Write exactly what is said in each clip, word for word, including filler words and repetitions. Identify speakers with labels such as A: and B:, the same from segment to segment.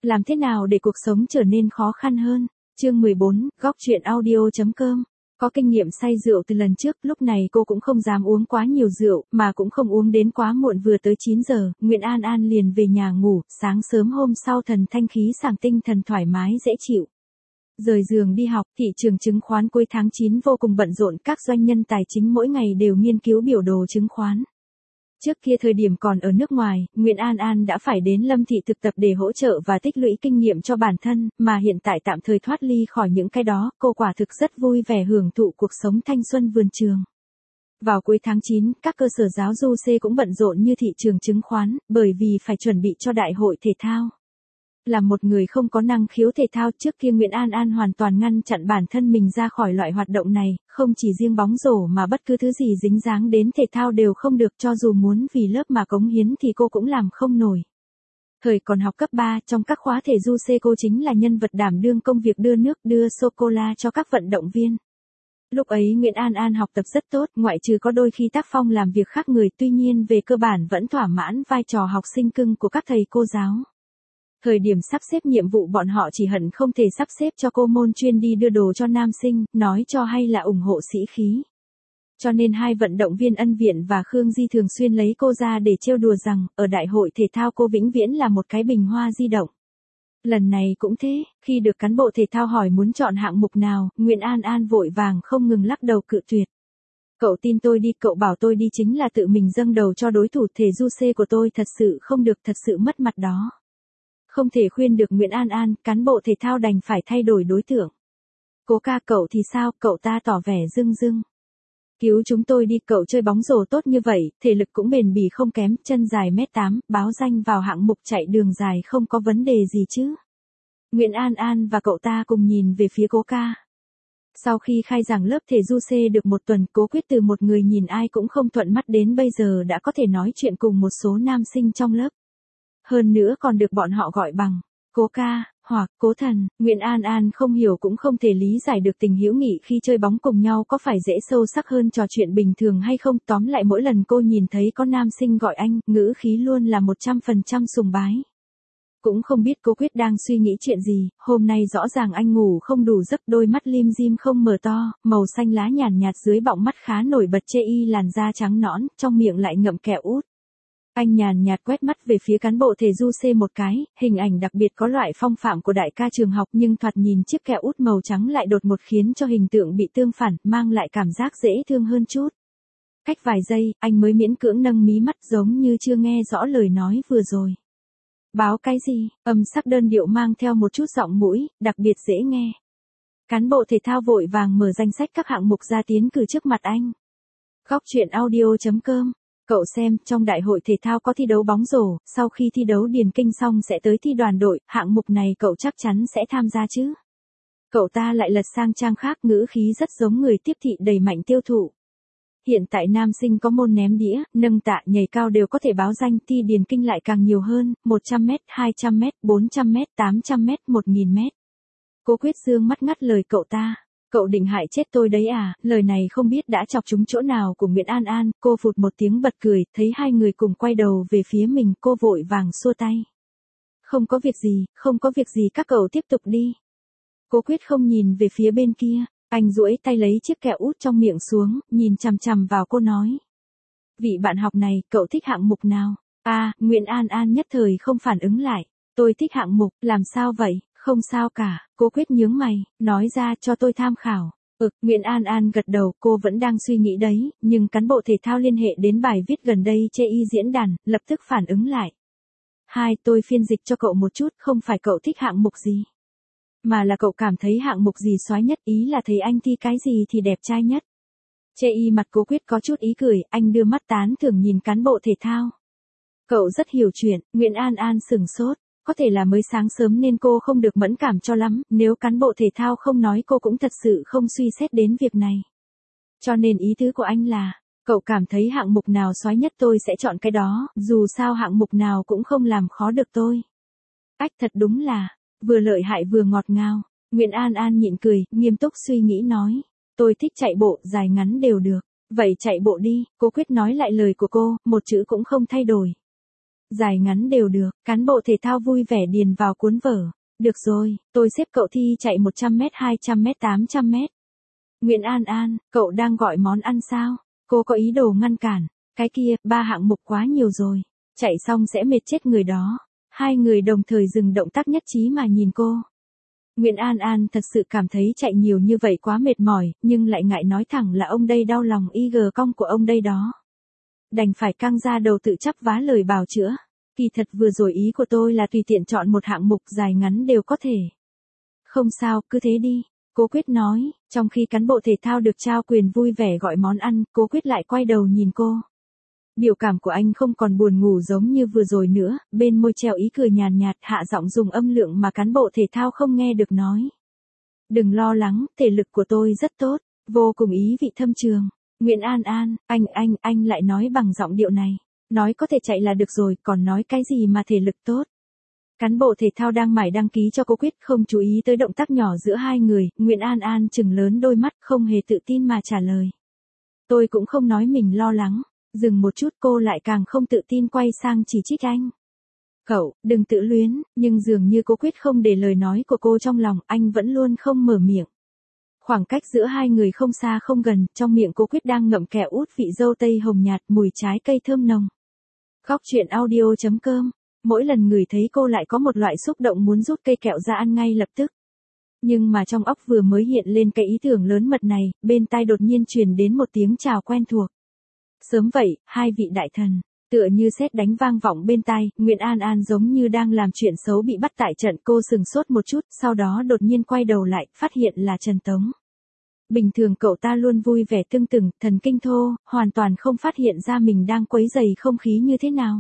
A: Làm thế nào để cuộc sống trở nên khó khăn hơn? Chương mười bốn, góc truyện audio.com. Có kinh nghiệm say rượu từ lần trước, lúc này cô cũng không dám uống quá nhiều rượu, mà cũng không uống đến quá muộn. Vừa tới chín giờ, Nguyễn An An liền về nhà ngủ, sáng sớm hôm sau thần thanh khí sảng, tinh thần thoải mái dễ chịu. Rời giường đi học, thị trường chứng khoán cuối tháng chín vô cùng bận rộn, các doanh nhân tài chính mỗi ngày đều nghiên cứu biểu đồ chứng khoán. Trước kia thời điểm còn ở nước ngoài, Nguyễn An An đã phải đến Lâm Thị thực tập để hỗ trợ và tích lũy kinh nghiệm cho bản thân, mà hiện tại tạm thời thoát ly khỏi những cái đó, cô quả thực rất vui vẻ hưởng thụ cuộc sống thanh xuân vườn trường. Vào cuối tháng chín, các cơ sở giáo dục C cũng bận rộn như thị trường chứng khoán, bởi vì phải chuẩn bị cho đại hội thể thao. Là một người không có năng khiếu thể thao, trước kia Nguyễn An An hoàn toàn ngăn chặn bản thân mình ra khỏi loại hoạt động này, không chỉ riêng bóng rổ mà bất cứ thứ gì dính dáng đến thể thao đều không được, cho dù muốn vì lớp mà cống hiến thì cô cũng làm không nổi. Thời còn học cấp ba, trong các khóa thể dục C cô chính là nhân vật đảm đương công việc đưa nước đưa sô-cô-la cho các vận động viên. Lúc ấy Nguyễn An An học tập rất tốt, ngoại trừ có đôi khi tác phong làm việc khác người, tuy nhiên về cơ bản vẫn thỏa mãn vai trò học sinh cưng của các thầy cô giáo. Thời điểm sắp xếp nhiệm vụ bọn họ chỉ hận không thể sắp xếp cho cô môn chuyên đi đưa đồ cho nam sinh, nói cho hay là ủng hộ sĩ khí. Cho nên hai vận động viên Ân Viện và Khương Di thường xuyên lấy cô ra để trêu đùa rằng, ở đại hội thể thao cô vĩnh viễn là một cái bình hoa di động. Lần này cũng thế, khi được cán bộ thể thao hỏi muốn chọn hạng mục nào, Nguyễn An An vội vàng không ngừng lắc đầu cự tuyệt. Cậu tin tôi đi, cậu bảo tôi đi chính là tự mình dâng đầu cho đối thủ, thể dục C của tôi thật sự không được, thật sự mất mặt đó. Không thể khuyên được Nguyễn An An, cán bộ thể thao đành phải thay đổi đối tượng. Cố ca, cậu thì sao? Cậu ta tỏ vẻ rưng rưng. Cứu chúng tôi đi, cậu chơi bóng rổ tốt như vậy, thể lực cũng bền bỉ không kém, chân dài mét tám, báo danh vào hạng mục chạy đường dài không có vấn đề gì chứ. Nguyễn An An và cậu ta cùng nhìn về phía Cố ca. Sau khi khai giảng lớp thể dục C được một tuần, Cố Quyết từ một người nhìn ai cũng không thuận mắt đến bây giờ đã có thể nói chuyện cùng một số nam sinh trong lớp. Hơn nữa còn được bọn họ gọi bằng Cố ca, hoặc Cố thần. Nguyễn An An không hiểu cũng không thể lý giải được tình hữu nghị khi chơi bóng cùng nhau có phải dễ sâu sắc hơn trò chuyện bình thường hay không. Tóm lại mỗi lần cô nhìn thấy có nam sinh gọi anh, ngữ khí luôn là một trăm phần trăm sùng bái. Cũng không biết Cố Quyết đang suy nghĩ chuyện gì, hôm nay rõ ràng anh ngủ không đủ giấc, đôi mắt lim dim không mở to, màu xanh lá nhàn nhạt dưới bọng mắt khá nổi bật, chê y làn da trắng nõn, trong miệng lại ngậm kẹo út. Anh nhàn nhạt quét mắt về phía cán bộ thể dục C một cái, hình ảnh đặc biệt có loại phong phạm của đại ca trường học, nhưng thoạt nhìn chiếc kẹo út màu trắng lại đột ngột khiến cho hình tượng bị tương phản, mang lại cảm giác dễ thương hơn chút. Cách vài giây, anh mới miễn cưỡng nâng mí mắt giống như chưa nghe rõ lời nói vừa rồi. Báo cái gì? Âm sắc đơn điệu mang theo một chút giọng mũi, đặc biệt dễ nghe. Cán bộ thể thao vội vàng mở danh sách các hạng mục ra tiến cử trước mặt anh. Góc truyện audio.com. Cậu xem, trong đại hội thể thao có thi đấu bóng rổ, sau khi thi đấu điền kinh xong sẽ tới thi đoàn đội, hạng mục này cậu chắc chắn sẽ tham gia chứ. Cậu ta lại lật sang trang khác, ngữ khí rất giống người tiếp thị đẩy mạnh tiêu thụ. Hiện tại nam sinh có môn ném đĩa, nâng tạ, nhảy cao đều có thể báo danh, thi điền kinh lại càng nhiều hơn, một trăm mét, hai trăm mét, bốn trăm mét, tám trăm mét, một nghìn mét. Cố Quyết dương mắt ngắt lời cậu ta. Cậu định hại chết tôi đấy à? Lời này không biết đã chọc trúng chỗ nào của Nguyễn An An, cô phụt một tiếng bật cười, thấy hai người cùng quay đầu về phía mình, cô vội vàng xua tay. Không có việc gì, không có việc gì, các cậu tiếp tục đi. Cố Quyết không nhìn về phía bên kia, anh duỗi tay lấy chiếc kẹo út trong miệng xuống, nhìn chằm chằm vào cô nói. Vị bạn học này, cậu thích hạng mục nào? À, Nguyễn An An nhất thời không phản ứng lại. Tôi thích hạng mục, làm sao vậy? Không sao cả, Cố Quyết nhướng mày, nói ra cho tôi tham khảo. Ừ, Nguyễn An An gật đầu, cô vẫn đang suy nghĩ đấy, nhưng cán bộ thể thao liên hệ đến bài viết gần đây chê y diễn đàn, lập tức phản ứng lại. Hai, tôi phiên dịch cho cậu một chút, không phải cậu thích hạng mục gì, mà là cậu cảm thấy hạng mục gì soái nhất, ý là thấy anh thi cái gì thì đẹp trai nhất. Chê y mặt Cố Quyết có chút ý cười, anh đưa mắt tán thưởng nhìn cán bộ thể thao. Cậu rất hiểu chuyện. Nguyễn An An sửng sốt. Có thể là mới sáng sớm nên cô không được mẫn cảm cho lắm, nếu cán bộ thể thao không nói cô cũng thật sự không suy xét đến việc này. Cho nên ý tứ của anh là, cậu cảm thấy hạng mục nào soái nhất tôi sẽ chọn cái đó, dù sao hạng mục nào cũng không làm khó được tôi. Ách, thật đúng là, vừa lợi hại vừa ngọt ngào. Nguyễn An An nhịn cười, nghiêm túc suy nghĩ nói, tôi thích chạy bộ, dài ngắn đều được. Vậy chạy bộ đi, Cố Quyết nói lại lời của cô, một chữ cũng không thay đổi. Dài ngắn đều được, cán bộ thể thao vui vẻ điền vào cuốn vở. Được rồi, tôi xếp cậu thi chạy một trăm mét, hai trăm mét, tám trăm mét. Nguyễn An An, cậu đang gọi món ăn sao? Cô có ý đồ ngăn cản. Cái kia, ba hạng mục quá nhiều rồi. Chạy xong sẽ mệt chết người đó. Hai người đồng thời dừng động tác nhất trí mà nhìn cô. Nguyễn An An thật sự cảm thấy chạy nhiều như vậy quá mệt mỏi, nhưng lại ngại nói thẳng là ông đây đau lòng y gờ cong của ông đây đó. Đành phải căng ra đầu tự chắp vá lời bào chữa. Kỳ thật vừa rồi ý của tôi là tùy tiện chọn một hạng mục dài ngắn đều có thể. Không sao, cứ thế đi. Cố Quyết nói, trong khi cán bộ thể thao được trao quyền vui vẻ gọi món ăn, Cố Quyết lại quay đầu nhìn cô. Biểu cảm của anh không còn buồn ngủ giống như vừa rồi nữa, bên môi treo ý cười nhàn nhạt, hạ giọng dùng âm lượng mà cán bộ thể thao không nghe được nói. Đừng lo lắng, thể lực của tôi rất tốt, vô cùng ý vị thâm trường. Nguyễn An An, anh anh anh lại nói bằng giọng điệu này. Nói có thể chạy là được rồi, còn nói cái gì mà thể lực tốt. Cán bộ thể thao đang mải đăng ký cho Cố Quyết không chú ý tới động tác nhỏ giữa hai người, Nguyễn An An trừng lớn đôi mắt không hề tự tin mà trả lời. Tôi cũng không nói mình lo lắng, dừng một chút cô lại càng không tự tin quay sang chỉ trích anh. Cậu, đừng tự luyến, nhưng dường như Cố Quyết không để lời nói của cô trong lòng, anh vẫn luôn không mở miệng. Khoảng cách giữa hai người không xa không gần, trong miệng Cố Quyết đang ngậm kẹo út vị dâu tây hồng nhạt mùi trái cây thơm nồng. Góc truyện audio chấm com. Mỗi lần người thấy cô lại có một loại xúc động muốn rút cây kẹo ra ăn ngay lập tức. Nhưng mà trong óc vừa mới hiện lên cái ý tưởng lớn mật này, bên tai đột nhiên truyền đến một tiếng chào quen thuộc. Sớm vậy, hai vị đại thần, tựa như sét đánh vang vọng bên tai, Nguyễn An An giống như đang làm chuyện xấu bị bắt tại trận, cô sừng sốt một chút, sau đó đột nhiên quay đầu lại, phát hiện là Trần Tống. Bình thường cậu ta luôn vui vẻ tưng tửng, thần kinh thô, hoàn toàn không phát hiện ra mình đang quấy rầy không khí như thế nào.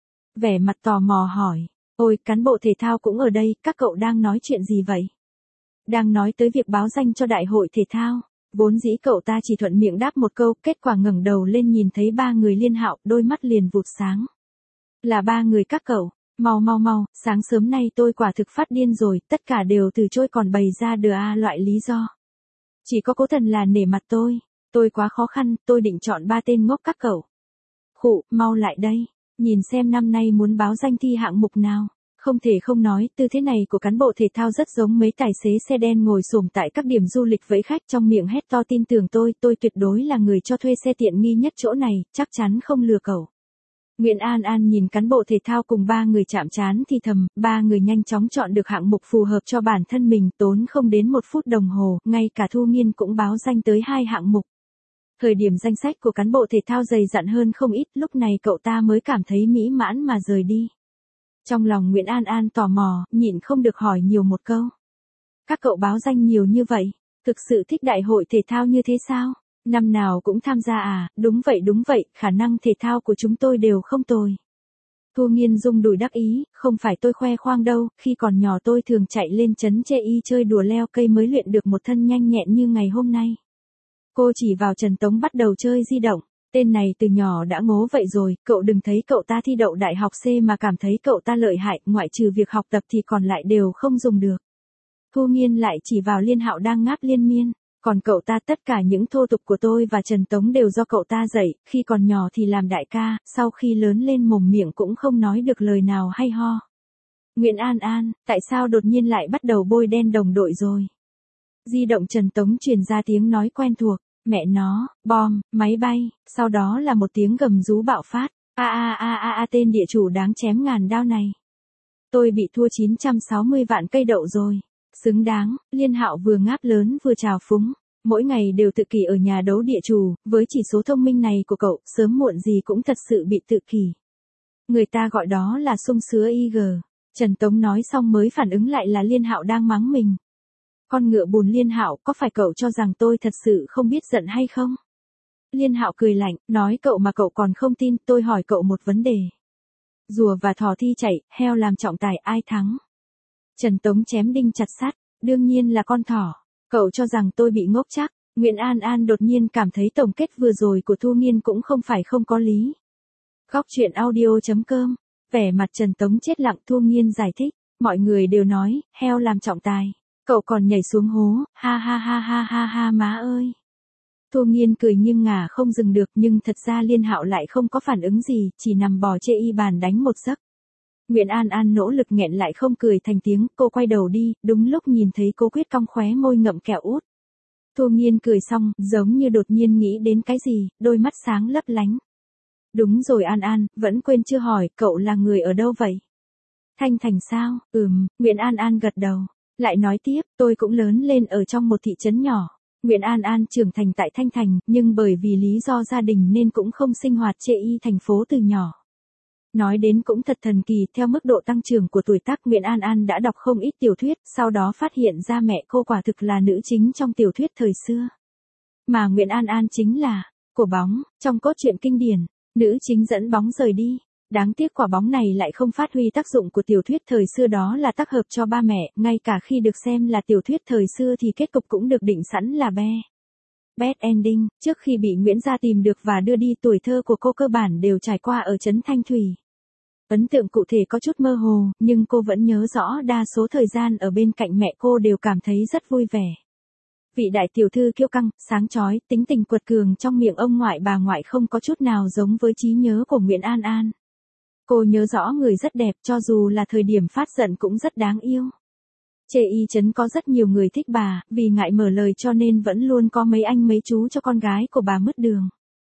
A: Vẻ mặt tò mò hỏi, ôi, cán bộ thể thao cũng ở đây, các cậu đang nói chuyện gì vậy? Đang nói tới việc báo danh cho đại hội thể thao. Vốn dĩ cậu ta chỉ thuận miệng đáp một câu, kết quả ngẩng đầu lên nhìn thấy ba người Liên Hạo, đôi mắt liền vụt sáng. Là ba người các cậu, mau mau mau, sáng sớm nay tôi quả thực phát điên rồi, tất cả đều từ chối còn bày ra đờ a loại lý do. Chỉ có Cố Thần là nể mặt tôi, tôi quá khó khăn, tôi định chọn ba tên ngốc các cậu. Khụ, mau lại đây, nhìn xem năm nay muốn báo danh thi hạng mục nào. Không thể không nói, tư thế này của cán bộ thể thao rất giống mấy tài xế xe đen ngồi xổm tại các điểm du lịch vẫy khách trong miệng hét to tin tưởng tôi, tôi tuyệt đối là người cho thuê xe tiện nghi nhất chỗ này, chắc chắn không lừa cậu. Nguyễn An An nhìn cán bộ thể thao cùng ba người chạm trán thì thầm, ba người nhanh chóng chọn được hạng mục phù hợp cho bản thân mình, tốn không đến một phút đồng hồ, ngay cả Thu Nghiên cũng báo danh tới hai hạng mục. Thời điểm danh sách của cán bộ thể thao dày dặn hơn không ít, lúc này cậu ta mới cảm thấy mỹ mãn mà rời đi. Trong lòng Nguyễn An An tò mò, nhịn không được hỏi nhiều một câu. Các cậu báo danh nhiều như vậy, thực sự thích đại hội thể thao như thế sao? Năm nào cũng tham gia à? Đúng vậy đúng vậy, khả năng thể thao của chúng tôi đều không tồi. Thu Nghiên rung đùi đắc ý, không phải tôi khoe khoang đâu, khi còn nhỏ tôi thường chạy lên trấn Chê Y chơi đùa leo cây mới luyện được một thân nhanh nhẹn như ngày hôm nay. Cô chỉ vào Trần Tống bắt đầu chơi di động. Tên này từ nhỏ đã ngố vậy rồi, cậu đừng thấy cậu ta thi đậu đại học C mà cảm thấy cậu ta lợi hại, ngoại trừ việc học tập thì còn lại đều không dùng được. Thu Nghiên lại chỉ vào Liên Hạo đang ngáp liên miên, còn cậu ta tất cả những thô tục của tôi và Trần Tống đều do cậu ta dạy, khi còn nhỏ thì làm đại ca, sau khi lớn lên mồm miệng cũng không nói được lời nào hay ho. Nguyễn An An, tại sao đột nhiên lại bắt đầu bôi đen đồng đội rồi? Di động Trần Tống truyền ra tiếng nói quen thuộc. Mẹ nó, bom, máy bay, sau đó là một tiếng gầm rú bạo phát. A a a a a tên địa chủ đáng chém ngàn đao này. Tôi bị thua chín trăm sáu mươi vạn cây đậu rồi. Xứng đáng, Liên Hạo vừa ngáp lớn vừa trào phúng. Mỗi ngày đều tự kỷ ở nhà đấu địa chủ, với chỉ số thông minh này của cậu, sớm muộn gì cũng thật sự bị tự kỷ. Người ta gọi đó là sung sứa i giê. Trần Tống nói xong mới phản ứng lại là Liên Hạo đang mắng mình. Con ngựa bùn Liên Hạo, có phải cậu cho rằng tôi thật sự không biết giận hay không? Liên Hạo cười lạnh, nói cậu mà cậu còn không tin, tôi hỏi cậu một vấn đề. Rùa và thỏ thi chạy, heo làm trọng tài, ai thắng? Trần Tống chém đinh chặt sắt, đương nhiên là con thỏ. Cậu cho rằng tôi bị ngốc chắc? Nguyễn An An đột nhiên cảm thấy tổng kết vừa rồi của Thu Nghiên cũng không phải không có lý. Góc truyện audio chấm com. Vẻ mặt Trần Tống chết lặng, Thu Nghiên giải thích, mọi người đều nói, heo làm trọng tài. Cậu còn nhảy xuống hố, ha ha ha ha ha ha má ơi. Thu Nghiên cười nhưng ngả không dừng được, nhưng thật ra Liên Hạo lại không có phản ứng gì, chỉ nằm bò chê y bàn đánh một giấc. Nguyễn An An nỗ lực nghẹn lại không cười thành tiếng, cô quay đầu đi, đúng lúc nhìn thấy Cố Quyết cong khóe môi ngậm kẹo út. Thu Nghiên cười xong, giống như đột nhiên nghĩ đến cái gì, đôi mắt sáng lấp lánh. Đúng rồi An An, vẫn quên chưa hỏi, cậu là người ở đâu vậy? Thanh Thành sao? Ừm, Nguyễn An An gật đầu. Lại nói tiếp, tôi cũng lớn lên ở trong một thị trấn nhỏ. Nguyễn An An trưởng thành tại Thanh Thành, nhưng bởi vì lý do gia đình nên cũng không sinh hoạt chê y thành phố từ nhỏ. Nói đến cũng thật thần kỳ, theo mức độ tăng trưởng của tuổi tác Nguyễn An An đã đọc không ít tiểu thuyết, sau đó phát hiện ra mẹ cô quả thực là nữ chính trong tiểu thuyết thời xưa. Mà Nguyễn An An chính là, quả bóng, trong cốt truyện kinh điển, nữ chính dẫn bóng rời đi. Đáng tiếc quả bóng này lại không phát huy tác dụng của tiểu thuyết thời xưa, đó là tác hợp cho ba mẹ, ngay cả khi được xem là tiểu thuyết thời xưa thì kết cục cũng được định sẵn là be. Bad ending, trước khi bị Nguyễn gia tìm được và đưa đi, tuổi thơ của cô cơ bản đều trải qua ở trấn Thanh Thủy. Ấn tượng cụ thể có chút mơ hồ, nhưng cô vẫn nhớ rõ đa số thời gian ở bên cạnh mẹ cô đều cảm thấy rất vui vẻ. Vị đại tiểu thư kiêu căng, sáng chói, tính tình quật cường trong miệng ông ngoại bà ngoại không có chút nào giống với trí nhớ của Nguyễn An An. Cô nhớ rõ người rất đẹp, cho dù là thời điểm phát giận cũng rất đáng yêu. Chê y trấn có rất nhiều người thích bà, vì ngại mở lời cho nên vẫn luôn có mấy anh mấy chú cho con gái của bà mất đường.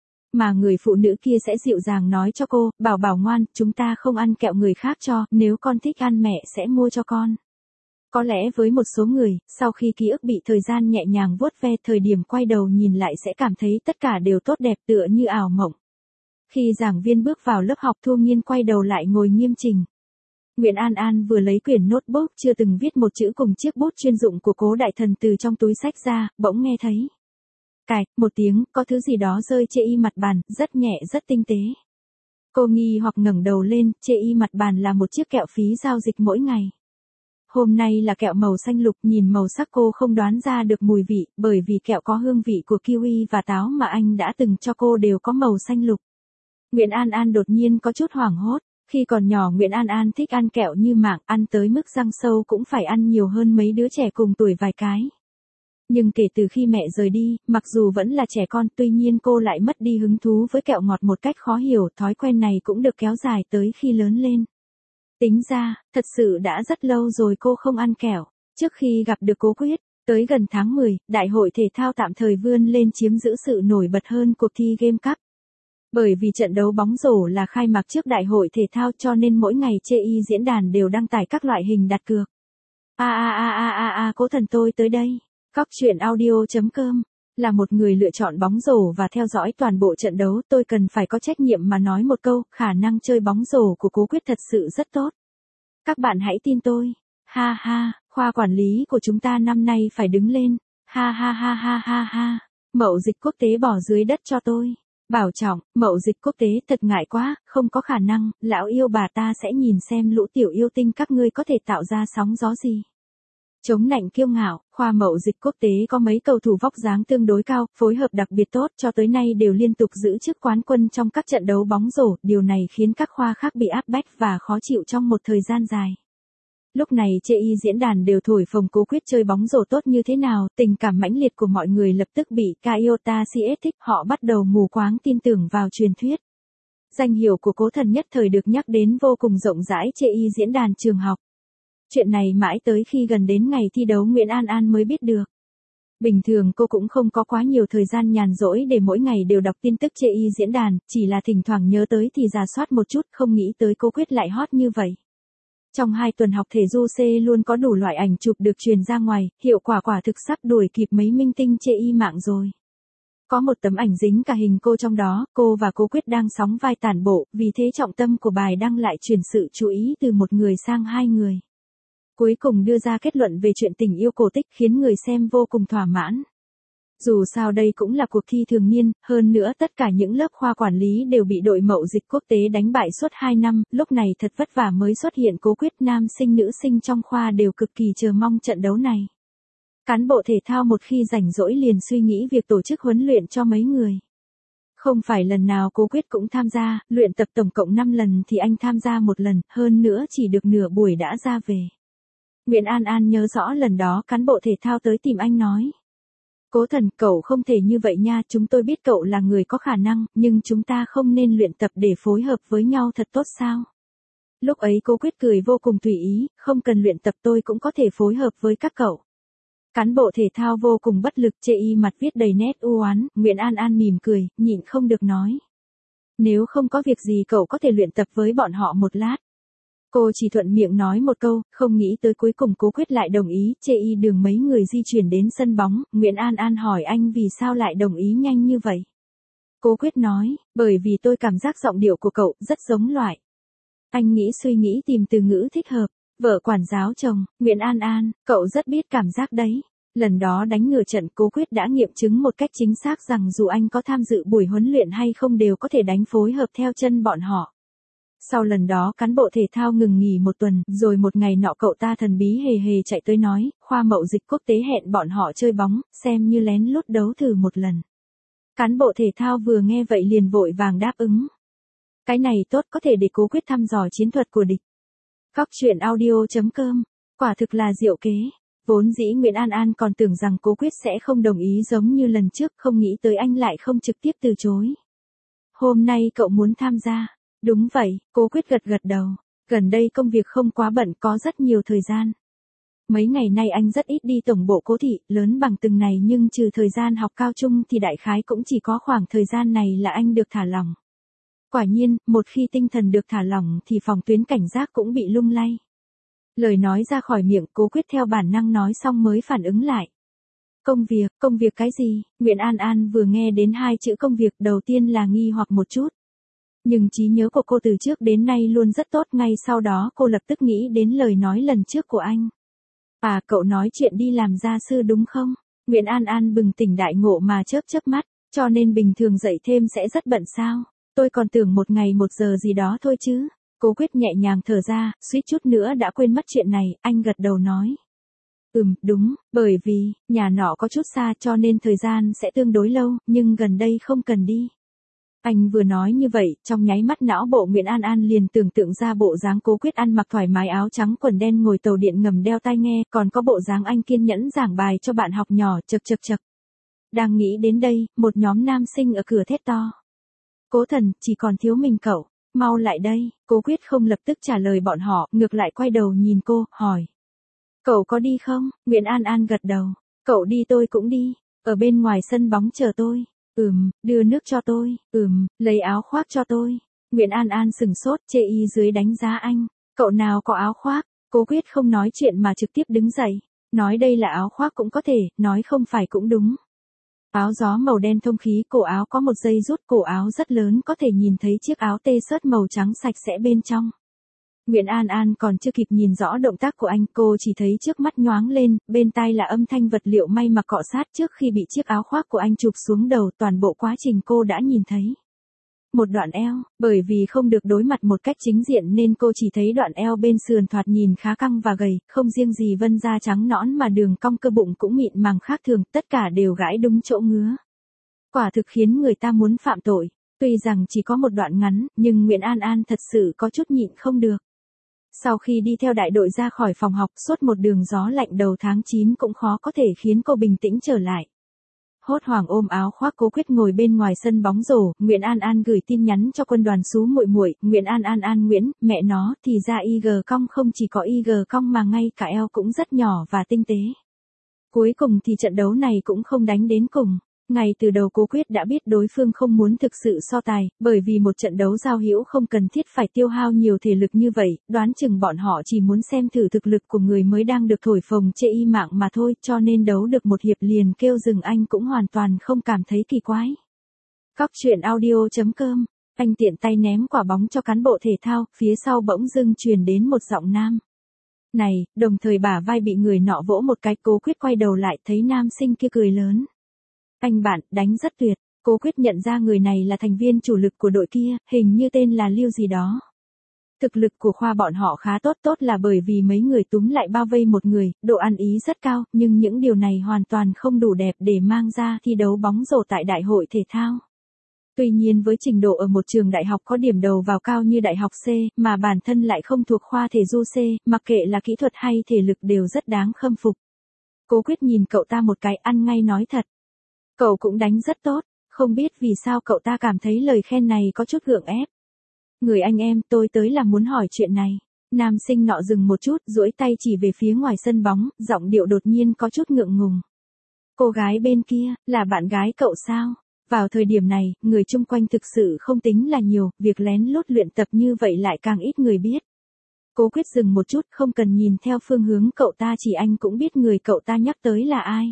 A: Mà người phụ nữ kia sẽ dịu dàng nói cho cô, bảo bảo ngoan, chúng ta không ăn kẹo người khác cho, nếu con thích ăn mẹ sẽ mua cho con. Có lẽ với một số người, sau khi ký ức bị thời gian nhẹ nhàng vuốt ve, thời điểm quay đầu nhìn lại sẽ cảm thấy tất cả đều tốt đẹp tựa như ảo mộng. Khi giảng viên bước vào lớp học, Thu Nghiên quay đầu lại ngồi nghiêm chỉnh. Nguyễn An An vừa lấy quyển notebook chưa từng viết một chữ cùng chiếc bút chuyên dụng của Cố đại thần từ trong túi xách ra, bỗng nghe thấy cạch một tiếng, có thứ gì đó rơi chê y mặt bàn, rất nhẹ rất tinh tế. Cô nghi hoặc ngẩng đầu lên, chê y mặt bàn là một chiếc kẹo phí giao dịch mỗi ngày. Hôm nay là kẹo màu xanh lục, nhìn màu sắc cô không đoán ra được mùi vị, bởi vì kẹo có hương vị của kiwi và táo mà anh đã từng cho cô đều có màu xanh lục. Nguyễn An An đột nhiên có chút hoảng hốt. Khi còn nhỏ Nguyễn An An thích ăn kẹo như mạng, ăn tới mức răng sâu cũng phải ăn nhiều hơn mấy đứa trẻ cùng tuổi vài cái. Nhưng kể từ khi mẹ rời đi, mặc dù vẫn là trẻ con, tuy nhiên cô lại mất đi hứng thú với kẹo ngọt một cách khó hiểu, thói quen này cũng được kéo dài tới khi lớn lên. Tính ra, thật sự đã rất lâu rồi cô không ăn kẹo. Trước khi gặp được Cố Quyết, tới gần tháng mười, đại hội thể thao tạm thời vươn lên chiếm giữ sự nổi bật hơn cuộc thi Game Cup. Bởi vì trận đấu bóng rổ là khai mạc trước đại hội thể thao cho nên mỗi ngày chê y diễn đàn đều đăng tải các loại hình đặt cược. A a a a a a cố thần tôi tới đây. Góc truyện audio chấm com là một người lựa chọn bóng rổ và theo dõi toàn bộ trận đấu, tôi cần phải có trách nhiệm mà nói một câu, khả năng chơi bóng rổ của Cố Quyết thật sự rất tốt. Các bạn hãy tin tôi. Ha ha, khoa quản lý của chúng ta năm nay phải đứng lên. Ha ha ha ha ha ha. Mậu dịch quốc tế bỏ dưới đất cho tôi. Bảo trọng, mậu dịch quốc tế thật ngại quá, không có khả năng, lão yêu bà ta sẽ nhìn xem lũ tiểu yêu tinh các ngươi có thể tạo ra sóng gió gì. Chống nạnh kiêu ngạo, khoa mậu dịch quốc tế có mấy cầu thủ vóc dáng tương đối cao, phối hợp đặc biệt tốt, cho tới nay đều liên tục giữ chức quán quân trong các trận đấu bóng rổ, điều này khiến các khoa khác bị áp bách và khó chịu trong một thời gian dài. Lúc này chê y diễn đàn đều thổi phồng Cố Quyết chơi bóng rổ tốt như thế nào, tình cảm mãnh liệt của mọi người lập tức bị Kaiota xê ét thích, họ bắt đầu mù quáng tin tưởng vào truyền thuyết. Danh hiệu của Cố Thần nhất thời được nhắc đến vô cùng rộng rãi chê y diễn đàn trường học. Chuyện này mãi tới khi gần đến ngày thi đấu Nguyễn An An mới biết được. Bình thường cô cũng không có quá nhiều thời gian nhàn rỗi để mỗi ngày đều đọc tin tức chê y diễn đàn, chỉ là thỉnh thoảng nhớ tới thì rà soát một chút, không nghĩ tới Cố Quyết lại hot như vậy. Trong hai tuần học thể du C luôn có đủ loại ảnh chụp được truyền ra ngoài, hiệu quả quả thực sắp đuổi kịp mấy minh tinh chê y mạng rồi. Có một tấm ảnh dính cả hình cô trong đó, cô và Cố Quyết đang sóng vai tản bộ, vì thế trọng tâm của bài đăng lại chuyển sự chú ý từ một người sang hai người. Cuối cùng đưa ra kết luận về chuyện tình yêu cổ tích khiến người xem vô cùng thỏa mãn. Dù sao đây cũng là cuộc thi thường niên, hơn nữa tất cả những lớp khoa quản lý đều bị đội mậu dịch quốc tế đánh bại suốt hai năm, lúc này thật vất vả mới xuất hiện Cố Quyết, nam sinh nữ sinh trong khoa đều cực kỳ chờ mong trận đấu này. Cán bộ thể thao một khi rảnh rỗi liền suy nghĩ việc tổ chức huấn luyện cho mấy người. Không phải lần nào Cố Quyết cũng tham gia, luyện tập tổng cộng năm lần thì anh tham gia một lần, hơn nữa chỉ được nửa buổi đã ra về. Nguyễn An An nhớ rõ lần đó cán bộ thể thao tới tìm anh nói. Cố Thần, cậu không thể như vậy nha, chúng tôi biết cậu là người có khả năng, nhưng chúng ta không nên luyện tập để phối hợp với nhau thật tốt sao? Lúc ấy Cố Quyết cười vô cùng tùy ý, không cần luyện tập tôi cũng có thể phối hợp với các cậu. Cán bộ thể thao vô cùng bất lực, chê y mặt viết đầy nét u oán. Nguyễn An An mỉm cười, nhịn không được nói. Nếu không có việc gì cậu có thể luyện tập với bọn họ một lát. Cô chỉ thuận miệng nói một câu, không nghĩ tới cuối cùng Cố Quyết lại đồng ý. Chê y đường mấy người di chuyển đến sân bóng, Nguyễn An An hỏi anh vì sao lại đồng ý nhanh như vậy. Cố Quyết nói, bởi vì tôi cảm giác giọng điệu của cậu rất giống loại. Anh nghĩ suy nghĩ tìm từ ngữ thích hợp. Vợ quản giáo chồng, Nguyễn An An, cậu rất biết cảm giác đấy. Lần đó đánh ngửa trận Cố Quyết đã nghiệm chứng một cách chính xác rằng dù anh có tham dự buổi huấn luyện hay không đều có thể đánh phối hợp theo chân bọn họ. Sau lần đó cán bộ thể thao ngừng nghỉ một tuần, rồi một ngày nọ cậu ta thần bí hề hề chạy tới nói, khoa mậu dịch quốc tế hẹn bọn họ chơi bóng, xem như lén lút đấu thử một lần. Cán bộ thể thao vừa nghe vậy liền vội vàng đáp ứng. Cái này tốt, có thể để Cố Quyết thăm dò chiến thuật của địch. Góc truyện audio chấm com, quả thực là diệu kế. Vốn dĩ Nguyễn An An còn tưởng rằng Cố Quyết sẽ không đồng ý giống như lần trước, không nghĩ tới anh lại không trực tiếp từ chối. Hôm nay cậu muốn tham gia. Đúng vậy, Cố Quyết gật gật đầu. Gần đây công việc không quá bận, có rất nhiều thời gian. Mấy ngày nay anh rất ít đi tổng bộ Cố thị, lớn bằng từng này nhưng trừ thời gian học cao trung thì đại khái cũng chỉ có khoảng thời gian này là anh được thả lỏng. Quả nhiên, một khi tinh thần được thả lỏng thì phòng tuyến cảnh giác cũng bị lung lay. Lời nói ra khỏi miệng Cố Quyết theo bản năng nói xong mới phản ứng lại. Công việc, công việc cái gì? Nguyễn An An vừa nghe đến hai chữ công việc đầu tiên là nghi hoặc một chút. Nhưng trí nhớ của cô từ trước đến nay luôn rất tốt, ngay sau đó cô lập tức nghĩ đến lời nói lần trước của anh. À, cậu nói chuyện đi làm gia sư đúng không? Nguyễn An An bừng tỉnh đại ngộ mà chớp chớp mắt, cho nên bình thường dậy thêm sẽ rất bận sao? Tôi còn tưởng một ngày một giờ gì đó thôi chứ. Cố Quyết nhẹ nhàng thở ra, suýt chút nữa đã quên mất chuyện này, anh gật đầu nói. Ừm, đúng, bởi vì, nhà nọ có chút xa cho nên thời gian sẽ tương đối lâu, nhưng gần đây không cần đi. Anh vừa nói như vậy, trong nháy mắt não bộ Nguyễn An An liền tưởng tượng ra bộ dáng Cố Quyết ăn mặc thoải mái áo trắng quần đen ngồi tàu điện ngầm đeo tai nghe, còn có bộ dáng anh kiên nhẫn giảng bài cho bạn học nhỏ, chật chật chật. Đang nghĩ đến đây, một nhóm nam sinh ở cửa thét to. Cố Thần, chỉ còn thiếu mình cậu, mau lại đây. Cố Quyết không lập tức trả lời bọn họ, ngược lại quay đầu nhìn cô, hỏi. Cậu có đi không? Nguyễn An An gật đầu. Cậu đi tôi cũng đi, ở bên ngoài sân bóng chờ tôi. Ừm, đưa nước cho tôi. Ừm, lấy áo khoác cho tôi. Nguyễn An An sừng sốt, chê y dưới đánh giá anh. Cậu nào có áo khoác? Cố Quyết không nói chuyện mà trực tiếp đứng dậy. Nói đây là áo khoác cũng có thể, nói không phải cũng đúng. Áo gió màu đen thông khí, cổ áo có một dây rút cổ áo rất lớn, có thể nhìn thấy chiếc áo t-shirt màu trắng sạch sẽ bên trong. Nguyễn An An còn chưa kịp nhìn rõ động tác của anh, cô chỉ thấy trước mắt nhoáng lên, bên tai là âm thanh vật liệu may mặc cọ sát trước khi bị chiếc áo khoác của anh chụp xuống đầu, toàn bộ quá trình cô đã nhìn thấy. Một đoạn eo, bởi vì không được đối mặt một cách chính diện nên cô chỉ thấy đoạn eo bên sườn thoạt nhìn khá căng và gầy, không riêng gì vân da trắng nõn mà đường cong cơ bụng cũng mịn màng khác thường, tất cả đều gãi đúng chỗ ngứa. Quả thực khiến người ta muốn phạm tội, tuy rằng chỉ có một đoạn ngắn, nhưng Nguyễn An An thật sự có chút nhịn không được. Sau khi đi theo đại đội ra khỏi phòng học, suốt một đường gió lạnh đầu tháng chín cũng khó có thể khiến cô bình tĩnh trở lại. Hốt hoảng ôm áo khoác Cố Quyết ngồi bên ngoài sân bóng rổ, Nguyễn An An gửi tin nhắn cho quân đoàn Sú muội muội, Nguyễn An An An Nguyễn, mẹ nó, thì ra i giê cong không chỉ có i giê cong mà ngay cả eo cũng rất nhỏ và tinh tế. Cuối cùng thì trận đấu này cũng không đánh đến cùng. Ngay từ đầu Cố Quyết đã biết đối phương không muốn thực sự so tài, bởi vì một trận đấu giao hữu không cần thiết phải tiêu hao nhiều thể lực như vậy, đoán chừng bọn họ chỉ muốn xem thử thực lực của người mới đang được thổi phồng chê y mạng mà thôi, cho nên đấu được một hiệp liền kêu dừng anh cũng hoàn toàn không cảm thấy kỳ quái. Góc truyện audio chấm com, anh tiện tay ném quả bóng cho cán bộ thể thao, phía sau bỗng dưng truyền đến một giọng nam. Này, đồng thời bả vai bị người nọ vỗ một cái, Cố Quyết quay đầu lại thấy nam sinh kia cười lớn. Anh bạn, đánh rất tuyệt. Cố Quyết nhận ra người này là thành viên chủ lực của đội kia, hình như tên là Lưu gì đó. Thực lực của khoa bọn họ khá tốt, tốt là bởi vì mấy người túm lại bao vây một người, độ ăn ý rất cao, nhưng những điều này hoàn toàn không đủ đẹp để mang ra thi đấu bóng rổ tại đại hội thể thao. Tuy nhiên với trình độ ở một trường đại học có điểm đầu vào cao như đại học C, mà bản thân lại không thuộc khoa thể du C, mặc kệ là kỹ thuật hay thể lực đều rất đáng khâm phục. Cố Quyết nhìn cậu ta một cái, ăn ngay nói thật. Cậu cũng đánh rất tốt, không biết vì sao cậu ta cảm thấy lời khen này có chút gượng ép. Người anh em, tôi tới là muốn hỏi chuyện này. Nam sinh nọ dừng một chút, duỗi tay chỉ về phía ngoài sân bóng, giọng điệu đột nhiên có chút ngượng ngùng. Cô gái bên kia, là bạn gái cậu sao? Vào thời điểm này, người chung quanh thực sự không tính là nhiều, việc lén lút luyện tập như vậy lại càng ít người biết. Cố Quyết dừng một chút, không cần nhìn theo phương hướng cậu ta chỉ anh cũng biết người cậu ta nhắc tới là ai.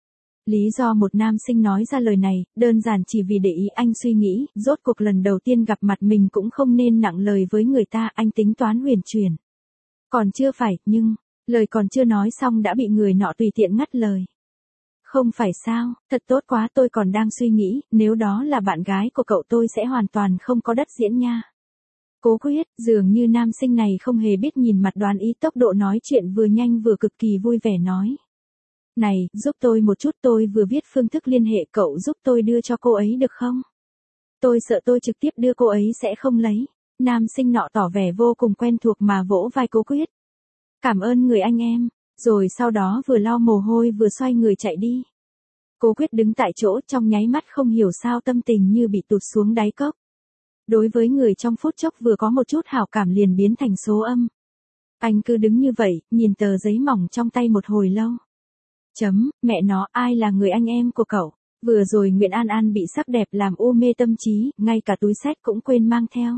A: Lý do một nam sinh nói ra lời này, đơn giản chỉ vì để ý anh suy nghĩ, rốt cuộc lần đầu tiên gặp mặt mình cũng không nên nặng lời với người ta, anh tính toán huyền chuyển. Còn chưa phải, nhưng, lời còn chưa nói xong đã bị người nọ tùy tiện ngắt lời. Không phải sao, thật tốt quá, tôi còn đang suy nghĩ, nếu đó là bạn gái của cậu tôi sẽ hoàn toàn không có đất diễn nha. Cố Quyết, dường như nam sinh này không hề biết nhìn mặt đoán ý, tốc độ nói chuyện vừa nhanh vừa cực kỳ vui vẻ nói. Này, giúp tôi một chút, tôi vừa viết phương thức liên hệ, cậu giúp tôi đưa cho cô ấy được không? Tôi sợ tôi trực tiếp đưa cô ấy sẽ không lấy. Nam sinh nọ tỏ vẻ vô cùng quen thuộc mà vỗ vai Cố Quyết. Cảm ơn người anh em, rồi sau đó vừa lau mồ hôi vừa xoay người chạy đi. Cố Quyết đứng tại chỗ, trong nháy mắt không hiểu sao tâm tình như bị tụt xuống đáy cốc. Đối với người trong phút chốc vừa có một chút hảo cảm liền biến thành số âm. Anh cứ đứng như vậy, nhìn tờ giấy mỏng trong tay một hồi lâu. Chấm, mẹ nó, ai là người anh em của cậu? Vừa rồi Nguyễn An An bị sắc đẹp làm u mê tâm trí, ngay cả túi xách cũng quên mang theo.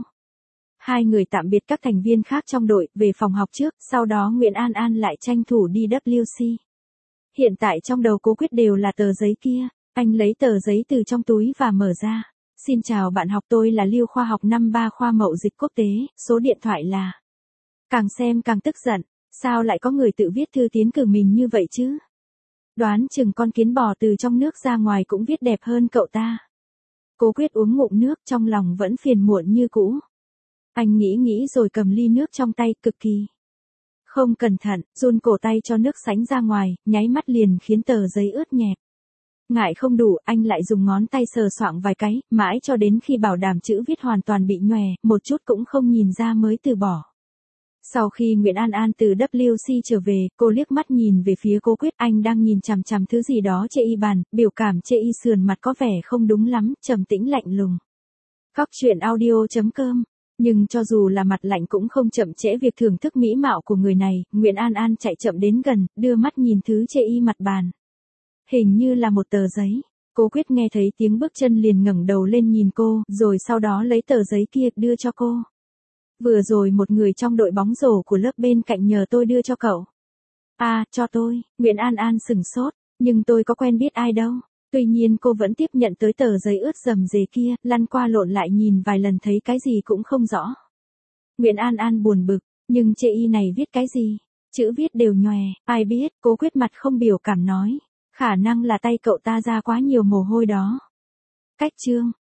A: Hai người tạm biệt các thành viên khác trong đội, về phòng học trước, sau đó Nguyễn An An lại tranh thủ đi W C. Hiện tại trong đầu Cố Quyết đều là tờ giấy kia, anh lấy tờ giấy từ trong túi và mở ra. Xin chào bạn học, tôi là Lưu khoa học năm ba khoa Mậu Dịch Quốc tế, số điện thoại là... Càng xem càng tức giận, sao lại có người tự viết thư tiến cử mình như vậy chứ? Đoán chừng con kiến bò từ trong nước ra ngoài cũng viết đẹp hơn cậu ta. Cố Quyết uống ngụm nước, trong lòng vẫn phiền muộn như cũ. Anh nghĩ nghĩ rồi cầm ly nước trong tay, cực kỳ không cẩn thận, run cổ tay cho nước sánh ra ngoài, nháy mắt liền khiến tờ giấy ướt nhẹp. Ngại không đủ, anh lại dùng ngón tay sờ soạng vài cái, mãi cho đến khi bảo đảm chữ viết hoàn toàn bị nhòe, một chút cũng không nhìn ra mới từ bỏ. Sau khi Nguyễn An An từ W C trở về, cô liếc mắt nhìn về phía Cố Quyết, anh đang nhìn chằm chằm thứ gì đó chê y bàn, biểu cảm chê y sườn mặt có vẻ không đúng lắm, trầm tĩnh lạnh lùng. Góc truyện audio chấm com. Nhưng cho dù là mặt lạnh cũng không chậm trễ việc thưởng thức mỹ mạo của người này, Nguyễn An An chạy chậm đến gần, đưa mắt nhìn thứ chê y mặt bàn. Hình như là một tờ giấy. Cố Quyết nghe thấy tiếng bước chân liền ngẩng đầu lên nhìn cô, rồi sau đó lấy tờ giấy kia đưa cho cô. Vừa rồi một người trong đội bóng rổ của lớp bên cạnh nhờ tôi đưa cho cậu. À, cho tôi, Nguyễn An An sửng sốt, nhưng tôi có quen biết ai đâu. Tuy nhiên cô vẫn tiếp nhận tới tờ giấy ướt rầm rề kia, lăn qua lộn lại nhìn vài lần thấy cái gì cũng không rõ. Nguyễn An An buồn bực, nhưng chê y này viết cái gì? Chữ viết đều nhòe, ai biết, Cố Quyết mặt không biểu cảm nói. Khả năng là tay cậu ta ra quá nhiều mồ hôi đó. Cách chương.